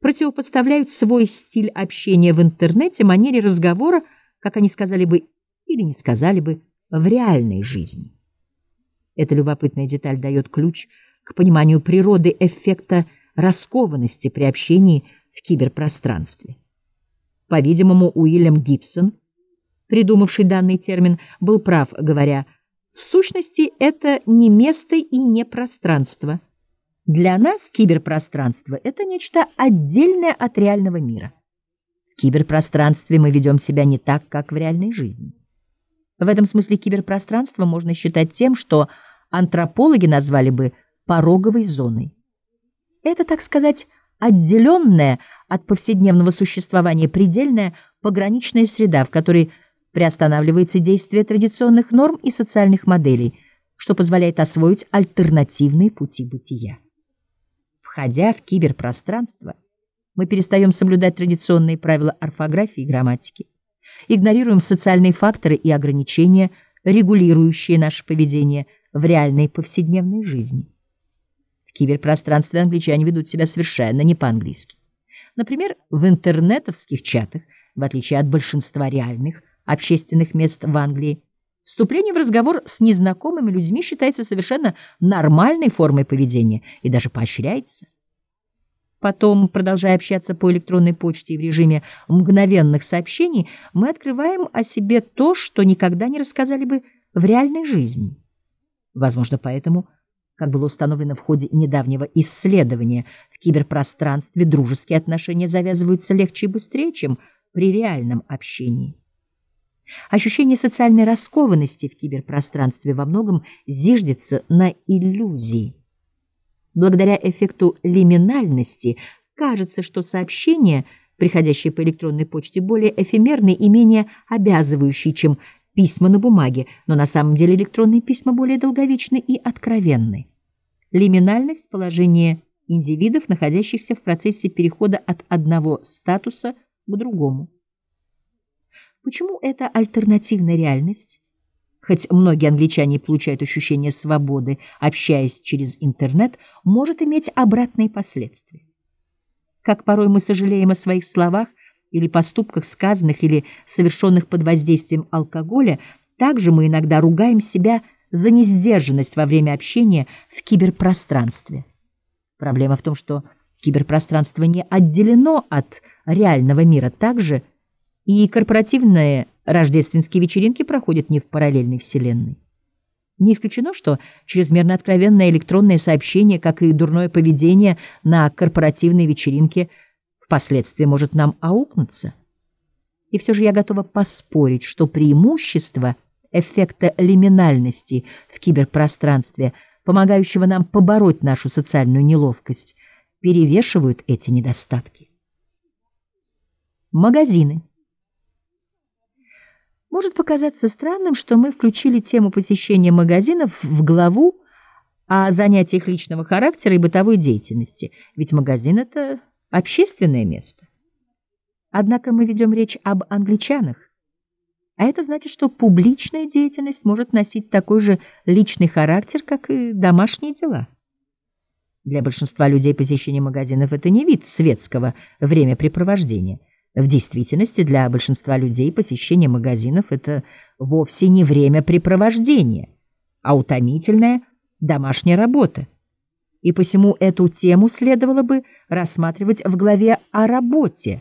противопоставляют свой стиль общения в интернете манере разговора, как они сказали бы или не сказали бы, в реальной жизни. Эта любопытная деталь дает ключ к пониманию природы эффекта раскованности при общении в киберпространстве. По-видимому, Уильям Гибсон, придумавший данный термин, был прав, говоря: в сущности, это не место и не пространство. Для нас киберпространство — это нечто отдельное от реального мира. В киберпространстве мы ведем себя не так, как в реальной жизни. В этом смысле киберпространство можно считать тем, что антропологи назвали бы пороговой зоной. Это, так сказать, отделенная от повседневного существования предельная пограничная среда, в которой приостанавливается действие традиционных норм и социальных моделей, что позволяет освоить альтернативные пути бытия. Входя в киберпространство, мы перестаем соблюдать традиционные правила орфографии и грамматики, игнорируем социальные факторы и ограничения, регулирующие наше поведение в реальной повседневной жизни. В киберпространстве англичане ведут себя совершенно не по-английски. Например, в интернетовских чатах, в отличие от большинства реальных общественных мест в Англии, вступление в разговор с незнакомыми людьми считается совершенно нормальной формой поведения и даже поощряется. Потом, продолжая общаться по электронной почте и в режиме мгновенных сообщений, мы открываем о себе то, что никогда не рассказали бы в реальной жизни. Возможно, поэтому, как было установлено в ходе недавнего исследования, в киберпространстве дружеские отношения завязываются легче и быстрее, чем при реальном общении. Ощущение социальной раскованности в киберпространстве во многом зиждется на иллюзии. Благодаря эффекту лиминальности кажется, что сообщения, приходящие по электронной почте, более эфемерны и менее обязывающие, чем письма на бумаге, но на самом деле электронные письма более долговечны и откровенны. Лиминальность — положение индивидов, находящихся в процессе перехода от одного статуса к другому. Почему эта альтернативная реальность, хоть многие англичане получают ощущение свободы, общаясь через интернет, может иметь обратные последствия? Как порой мы сожалеем о своих словах или поступках, сказанных или совершенных под воздействием алкоголя, также мы иногда ругаем себя за несдержанность во время общения в киберпространстве. Проблема в том, что киберпространство не отделено от реального мира, также и корпоративные рождественские вечеринки проходят не в параллельной вселенной. Не исключено, что чрезмерно откровенное электронное сообщение, как и дурное поведение на корпоративной вечеринке, впоследствии может нам аукнуться. И все же я готова поспорить, что преимущество эффекта лиминальности в киберпространстве, помогающего нам побороть нашу социальную неловкость, перевешивают эти недостатки. Магазины. Может показаться странным, что мы включили тему посещения магазинов в главу о занятиях личного характера и бытовой деятельности, ведь магазин — это общественное место. Однако мы ведем речь об англичанах, а это значит, что публичная деятельность может носить такой же личный характер, как и домашние дела. Для большинства людей посещение магазинов — это не вид светского времяпрепровождения. В действительности для большинства людей посещение магазинов — это вовсе не времяпрепровождение, а утомительная домашняя работа. И посему эту тему следовало бы рассматривать в главе о работе,